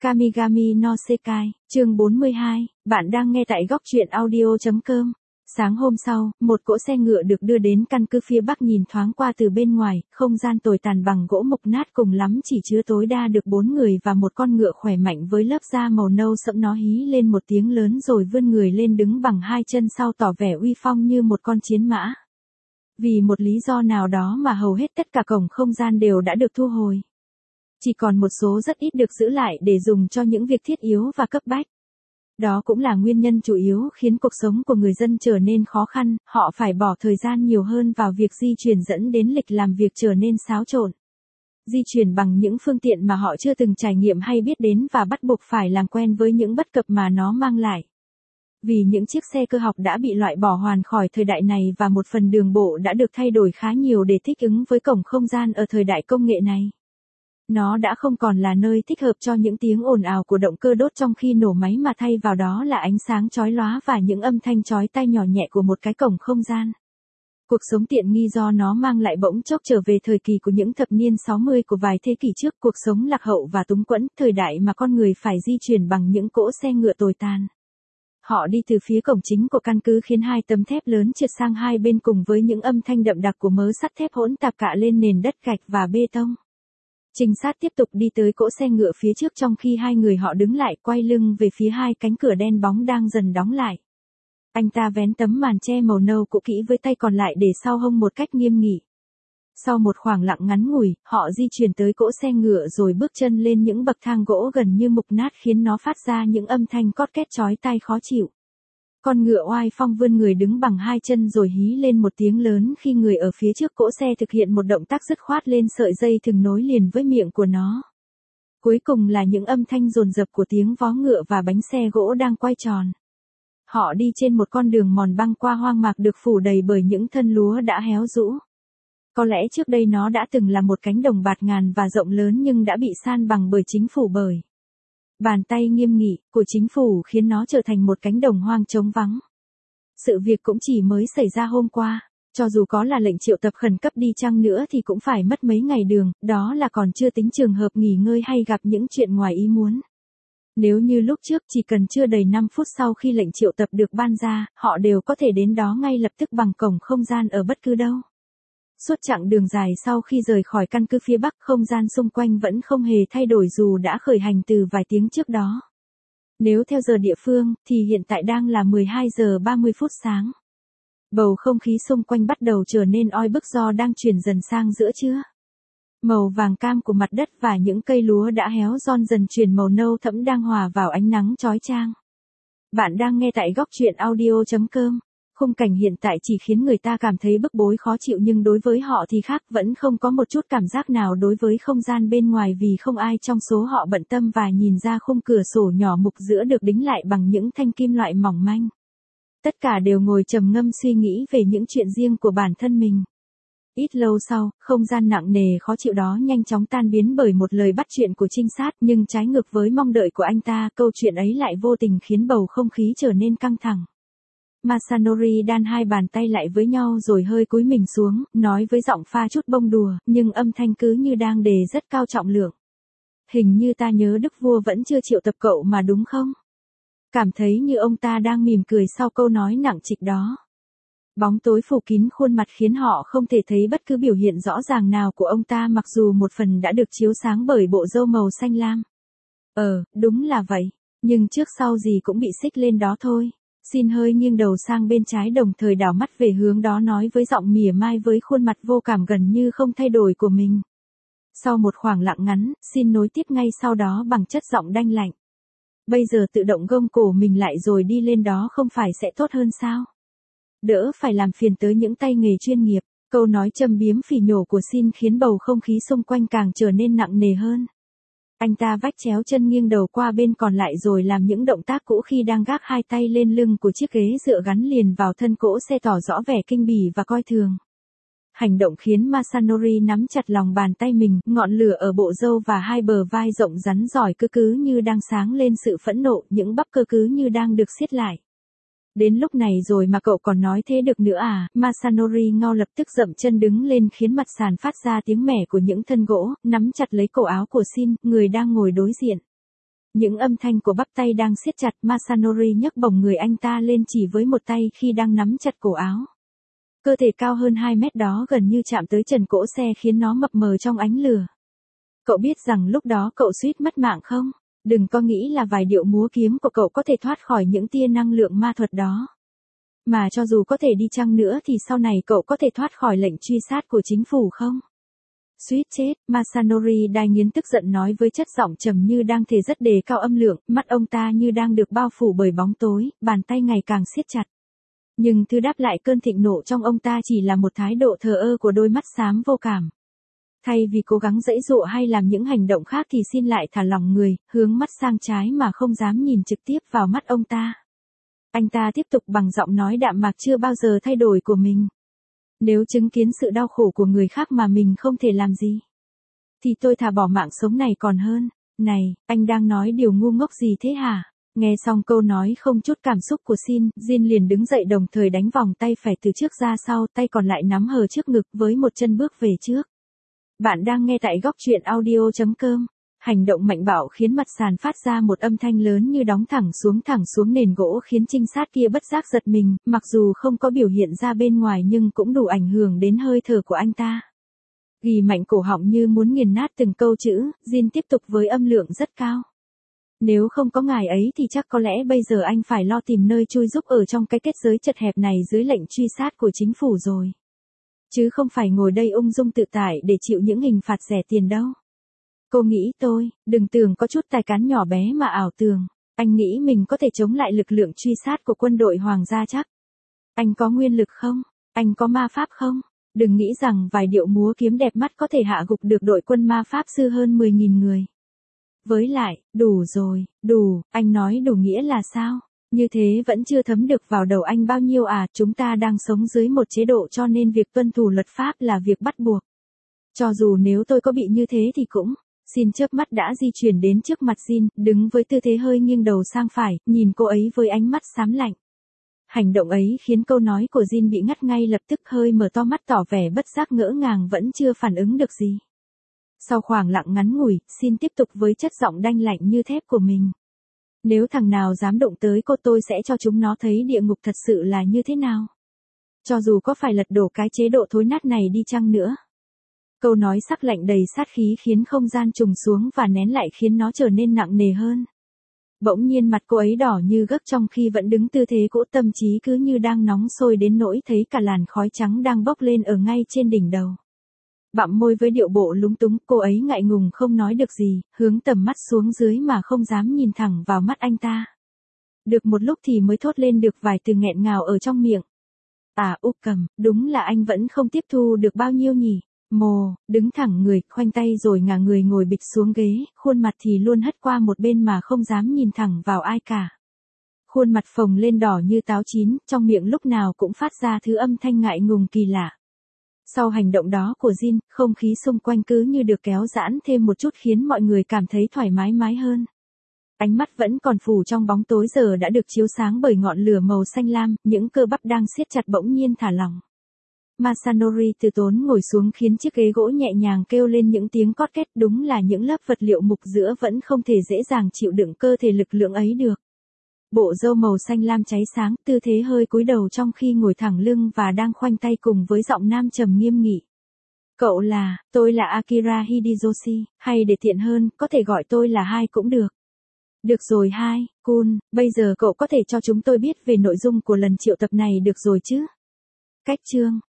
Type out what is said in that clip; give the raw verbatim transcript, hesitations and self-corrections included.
Kamigami no Sekai, chương bốn mươi hai, bạn đang nghe tại góc truyện audio chấm com. Sáng hôm sau, một cỗ xe ngựa được đưa đến căn cứ phía bắc, nhìn thoáng qua từ bên ngoài, không gian tồi tàn bằng gỗ mục nát, cùng lắm chỉ chứa tối đa được bốn người và một con ngựa khỏe mạnh với lớp da màu nâu sẫm. Nó hí lên một tiếng lớn rồi vươn người lên đứng bằng hai chân sau, tỏ vẻ uy phong như một con chiến mã. Vì một lý do nào đó mà hầu hết tất cả cổng không gian đều đã được thu hồi. Chỉ còn một số rất ít được giữ lại để dùng cho những việc thiết yếu và cấp bách. Đó cũng là nguyên nhân chủ yếu khiến cuộc sống của người dân trở nên khó khăn, họ phải bỏ thời gian nhiều hơn vào việc di chuyển, dẫn đến lịch làm việc trở nên xáo trộn. Di chuyển bằng những phương tiện mà họ chưa từng trải nghiệm hay biết đến, và bắt buộc phải làm quen với những bất cập mà nó mang lại. Vì những chiếc xe cơ học đã bị loại bỏ hoàn khỏi thời đại này, và một phần đường bộ đã được thay đổi khá nhiều để thích ứng với cổng không gian ở thời đại công nghệ này. Nó đã không còn là nơi thích hợp cho những tiếng ồn ào của động cơ đốt trong khi nổ máy, mà thay vào đó là ánh sáng chói lóa và những âm thanh chói tai nhỏ nhẹ của một cái cổng không gian. Cuộc sống tiện nghi do nó mang lại bỗng chốc trở về thời kỳ của những thập niên sáu mươi của vài thế kỷ trước, cuộc sống lạc hậu và túng quẫn, thời đại mà con người phải di chuyển bằng những cỗ xe ngựa tồi tàn. Họ đi từ phía cổng chính của căn cứ, khiến hai tấm thép lớn trượt sang hai bên, cùng với những âm thanh đậm đặc của mớ sắt thép hỗn tạp cạ lên nền đất gạch và bê tông. Trinh sát tiếp tục đi tới cỗ xe ngựa phía trước, trong khi hai người họ đứng lại, quay lưng về phía hai cánh cửa đen bóng đang dần đóng lại. Anh ta vén tấm màn che màu nâu cũ kỹ với tay còn lại để sau hông một cách nghiêm nghị. Sau một khoảng lặng ngắn ngủi, họ di chuyển tới cỗ xe ngựa rồi bước chân lên những bậc thang gỗ gần như mục nát, khiến nó phát ra những âm thanh cót két chói tai khó chịu. Con ngựa oai phong vươn người đứng bằng hai chân rồi hí lên một tiếng lớn khi người ở phía trước cỗ xe thực hiện một động tác dứt khoát lên sợi dây thừng nối liền với miệng của nó. Cuối cùng là những âm thanh dồn dập của tiếng vó ngựa và bánh xe gỗ đang quay tròn. Họ đi trên một con đường mòn băng qua hoang mạc được phủ đầy bởi những thân lúa đã héo rũ. Có lẽ trước đây nó đã từng là một cánh đồng bạt ngàn và rộng lớn, nhưng đã bị san bằng bởi chính phủ bởi bàn tay nghiêm nghị của chính phủ, khiến nó trở thành một cánh đồng hoang trống vắng. Sự việc cũng chỉ mới xảy ra hôm qua, cho dù có là lệnh triệu tập khẩn cấp đi chăng nữa thì cũng phải mất mấy ngày đường, đó là còn chưa tính trường hợp nghỉ ngơi hay gặp những chuyện ngoài ý muốn. Nếu như lúc trước chỉ cần chưa đầy năm phút sau khi lệnh triệu tập được ban ra, họ đều có thể đến đó ngay lập tức bằng cổng không gian ở bất cứ đâu. Suốt chặng đường dài sau khi rời khỏi căn cứ phía bắc, không gian xung quanh vẫn không hề thay đổi dù đã khởi hành từ vài tiếng trước đó. Nếu theo giờ địa phương, thì hiện tại đang là mười hai giờ ba mươi phút sáng. Bầu không khí xung quanh bắt đầu trở nên oi bức do đang chuyển dần sang giữa trưa. Màu vàng cam của mặt đất và những cây lúa đã héo giòn dần chuyển màu nâu thẫm, đang hòa vào ánh nắng chói chang. Bạn đang nghe tại góc truyện audio chấm com. Khung cảnh hiện tại chỉ khiến người ta cảm thấy bức bối khó chịu, nhưng đối với họ thì khác, vẫn không có một chút cảm giác nào đối với không gian bên ngoài, vì không ai trong số họ bận tâm và nhìn ra khung cửa sổ nhỏ mục giữa được đính lại bằng những thanh kim loại mỏng manh. Tất cả đều ngồi trầm ngâm suy nghĩ về những chuyện riêng của bản thân mình. Ít lâu sau, không gian nặng nề khó chịu đó nhanh chóng tan biến bởi một lời bắt chuyện của trinh sát, nhưng trái ngược với mong đợi của anh ta, câu chuyện ấy lại vô tình khiến bầu không khí trở nên căng thẳng. Masanori đan hai bàn tay lại với nhau rồi hơi cúi mình xuống, nói với giọng pha chút bông đùa, nhưng âm thanh cứ như đang đề rất cao trọng lượng. Hình như ta nhớ đức vua vẫn chưa triệu tập cậu mà đúng không? Cảm thấy như ông ta đang mỉm cười sau câu nói nặng trịch đó. Bóng tối phủ kín khuôn mặt khiến họ không thể thấy bất cứ biểu hiện rõ ràng nào của ông ta, mặc dù một phần đã được chiếu sáng bởi bộ râu màu xanh lam. Ờ, đúng là vậy, nhưng trước sau gì cũng bị xích lên đó thôi. Xin hơi nghiêng đầu sang bên trái, đồng thời đảo mắt về hướng đó, nói với giọng mỉa mai với khuôn mặt vô cảm gần như không thay đổi của mình. Sau một khoảng lặng ngắn, Xin nối tiếp ngay sau đó bằng chất giọng đanh lạnh. Bây giờ tự động gông cổ mình lại rồi đi lên đó không phải sẽ tốt hơn sao? Đỡ phải làm phiền tới những tay nghề chuyên nghiệp. Câu nói châm biếm phỉ nhổ của Xin khiến bầu không khí xung quanh càng trở nên nặng nề hơn. Anh ta vách chéo chân, nghiêng đầu qua bên còn lại rồi làm những động tác cũ khi đang gác hai tay lên lưng của chiếc ghế dựa gắn liền vào thân cỗ xe, tỏ rõ vẻ kinh bỉ và coi thường. Hành động khiến Masanori nắm chặt lòng bàn tay mình, ngọn lửa ở bộ râu và hai bờ vai rộng rắn giỏi cứ cứ như đang sáng lên sự phẫn nộ, những bắp cơ cứ như đang được siết lại. Đến lúc này rồi mà cậu còn nói thế được nữa à? Masanori ngao lập tức dậm chân đứng lên, khiến mặt sàn phát ra tiếng mẻ của những thân gỗ, nắm chặt lấy cổ áo của Xin, người đang ngồi đối diện. Những âm thanh của bắp tay đang siết chặt, Masanori nhấc bổng người anh ta lên chỉ với một tay khi đang nắm chặt cổ áo. Cơ thể cao hơn hai mét đó gần như chạm tới trần cỗ xe khiến nó mập mờ trong ánh lửa. Cậu biết rằng lúc đó cậu suýt mất mạng không? Đừng có nghĩ là vài điệu múa kiếm của cậu có thể thoát khỏi những tia năng lượng ma thuật đó. Mà cho dù có thể đi chăng nữa thì sau này cậu có thể thoát khỏi lệnh truy sát của chính phủ không? Suýt chết, Masanori đai nghiến tức giận nói với chất giọng trầm như đang thể rất đề cao âm lượng, mắt ông ta như đang được bao phủ bởi bóng tối, bàn tay ngày càng siết chặt. Nhưng thứ đáp lại cơn thịnh nộ trong ông ta chỉ là một thái độ thờ ơ của đôi mắt xám vô cảm. Thay vì cố gắng giãy giụa hay làm những hành động khác thì xin lại thả lỏng người, hướng mắt sang trái mà không dám nhìn trực tiếp vào mắt ông ta. Anh ta tiếp tục bằng giọng nói đạm mạc chưa bao giờ thay đổi của mình. Nếu chứng kiến sự đau khổ của người khác mà mình không thể làm gì, thì tôi thà bỏ mạng sống này còn hơn. Này, anh đang nói điều ngu ngốc gì thế hả? Nghe xong câu nói không chút cảm xúc của Shin, Jin liền đứng dậy đồng thời đánh vòng tay phải từ trước ra sau, tay còn lại nắm hờ trước ngực với một chân bước về trước. Bạn đang nghe tại góc truyện audio chấm com. Hành động mạnh bạo khiến mặt sàn phát ra một âm thanh lớn như đóng thẳng xuống thẳng xuống nền gỗ khiến trinh sát kia bất giác giật mình, mặc dù không có biểu hiện ra bên ngoài nhưng cũng đủ ảnh hưởng đến hơi thở của anh ta. Ghi mạnh cổ họng như muốn nghiền nát từng câu chữ, Jin tiếp tục với âm lượng rất cao. Nếu không có ngài ấy thì chắc có lẽ bây giờ anh phải lo tìm nơi chui giúp ở trong cái kết giới chật hẹp này dưới lệnh truy sát của chính phủ rồi. Chứ không phải ngồi đây ung dung tự tại để chịu những hình phạt rẻ tiền đâu. Cô nghĩ tôi, đừng tưởng có chút tài cán nhỏ bé mà ảo tưởng. Anh nghĩ mình có thể chống lại lực lượng truy sát của quân đội hoàng gia chắc. Anh có nguyên lực không? Anh có ma pháp không? Đừng nghĩ rằng vài điệu múa kiếm đẹp mắt có thể hạ gục được đội quân ma pháp sư hơn mười nghìn người. Với lại, đủ rồi, đủ, anh nói đủ nghĩa là sao? Như thế vẫn chưa thấm được vào đầu anh bao nhiêu à, chúng ta đang sống dưới một chế độ cho nên việc tuân thủ luật pháp là việc bắt buộc. Cho dù nếu tôi có bị như thế thì cũng. Xin chớp mắt đã di chuyển đến trước mặt Jin, đứng với tư thế hơi nghiêng đầu sang phải, nhìn cô ấy với ánh mắt xám lạnh. Hành động ấy khiến câu nói của Jin bị ngắt ngay lập tức, hơi mở to mắt tỏ vẻ bất giác ngỡ ngàng vẫn chưa phản ứng được gì. Sau khoảng lặng ngắn ngủi, Jin tiếp tục với chất giọng đanh lạnh như thép của mình. Nếu thằng nào dám động tới cô tôi sẽ cho chúng nó thấy địa ngục thật sự là như thế nào. Cho dù có phải lật đổ cái chế độ thối nát này đi chăng nữa. Câu nói sắc lạnh đầy sát khí khiến không gian trùng xuống và nén lại khiến nó trở nên nặng nề hơn. Bỗng nhiên mặt cô ấy đỏ như gấc trong khi vẫn đứng tư thế cũ, tâm trí cứ như đang nóng sôi đến nỗi thấy cả làn khói trắng đang bốc lên ở ngay trên đỉnh đầu. Bặm môi với điệu bộ lúng túng, cô ấy ngại ngùng không nói được gì, hướng tầm mắt xuống dưới mà không dám nhìn thẳng vào mắt anh ta. Được một lúc thì mới thốt lên được vài từ nghẹn ngào ở trong miệng. À úp cầm, đúng là anh vẫn không tiếp thu được bao nhiêu nhỉ. Mồ, đứng thẳng người, khoanh tay rồi ngả người ngồi bịch xuống ghế, khuôn mặt thì luôn hất qua một bên mà không dám nhìn thẳng vào ai cả. Khuôn mặt phồng lên đỏ như táo chín, trong miệng lúc nào cũng phát ra thứ âm thanh ngại ngùng kỳ lạ. Sau hành động đó của Jin, không khí xung quanh cứ như được kéo giãn thêm một chút khiến mọi người cảm thấy thoải mái mái hơn. Ánh mắt vẫn còn phủ trong bóng tối giờ đã được chiếu sáng bởi ngọn lửa màu xanh lam, những cơ bắp đang siết chặt bỗng nhiên thả lỏng. Masanori từ tốn ngồi xuống khiến chiếc ghế gỗ nhẹ nhàng kêu lên những tiếng cót két, đúng là những lớp vật liệu mục giữa vẫn không thể dễ dàng chịu đựng cơ thể lực lượng ấy được. Bộ râu màu xanh lam cháy sáng, tư thế hơi cúi đầu trong khi ngồi thẳng lưng và đang khoanh tay cùng với giọng nam trầm nghiêm nghị. Cậu là, tôi là Akira Hideyoshi, hay để tiện hơn, có thể gọi tôi là Hai cũng được. Được rồi Hai, Kun, bây giờ cậu có thể cho chúng tôi biết về nội dung của lần triệu tập này được rồi chứ? Cách chương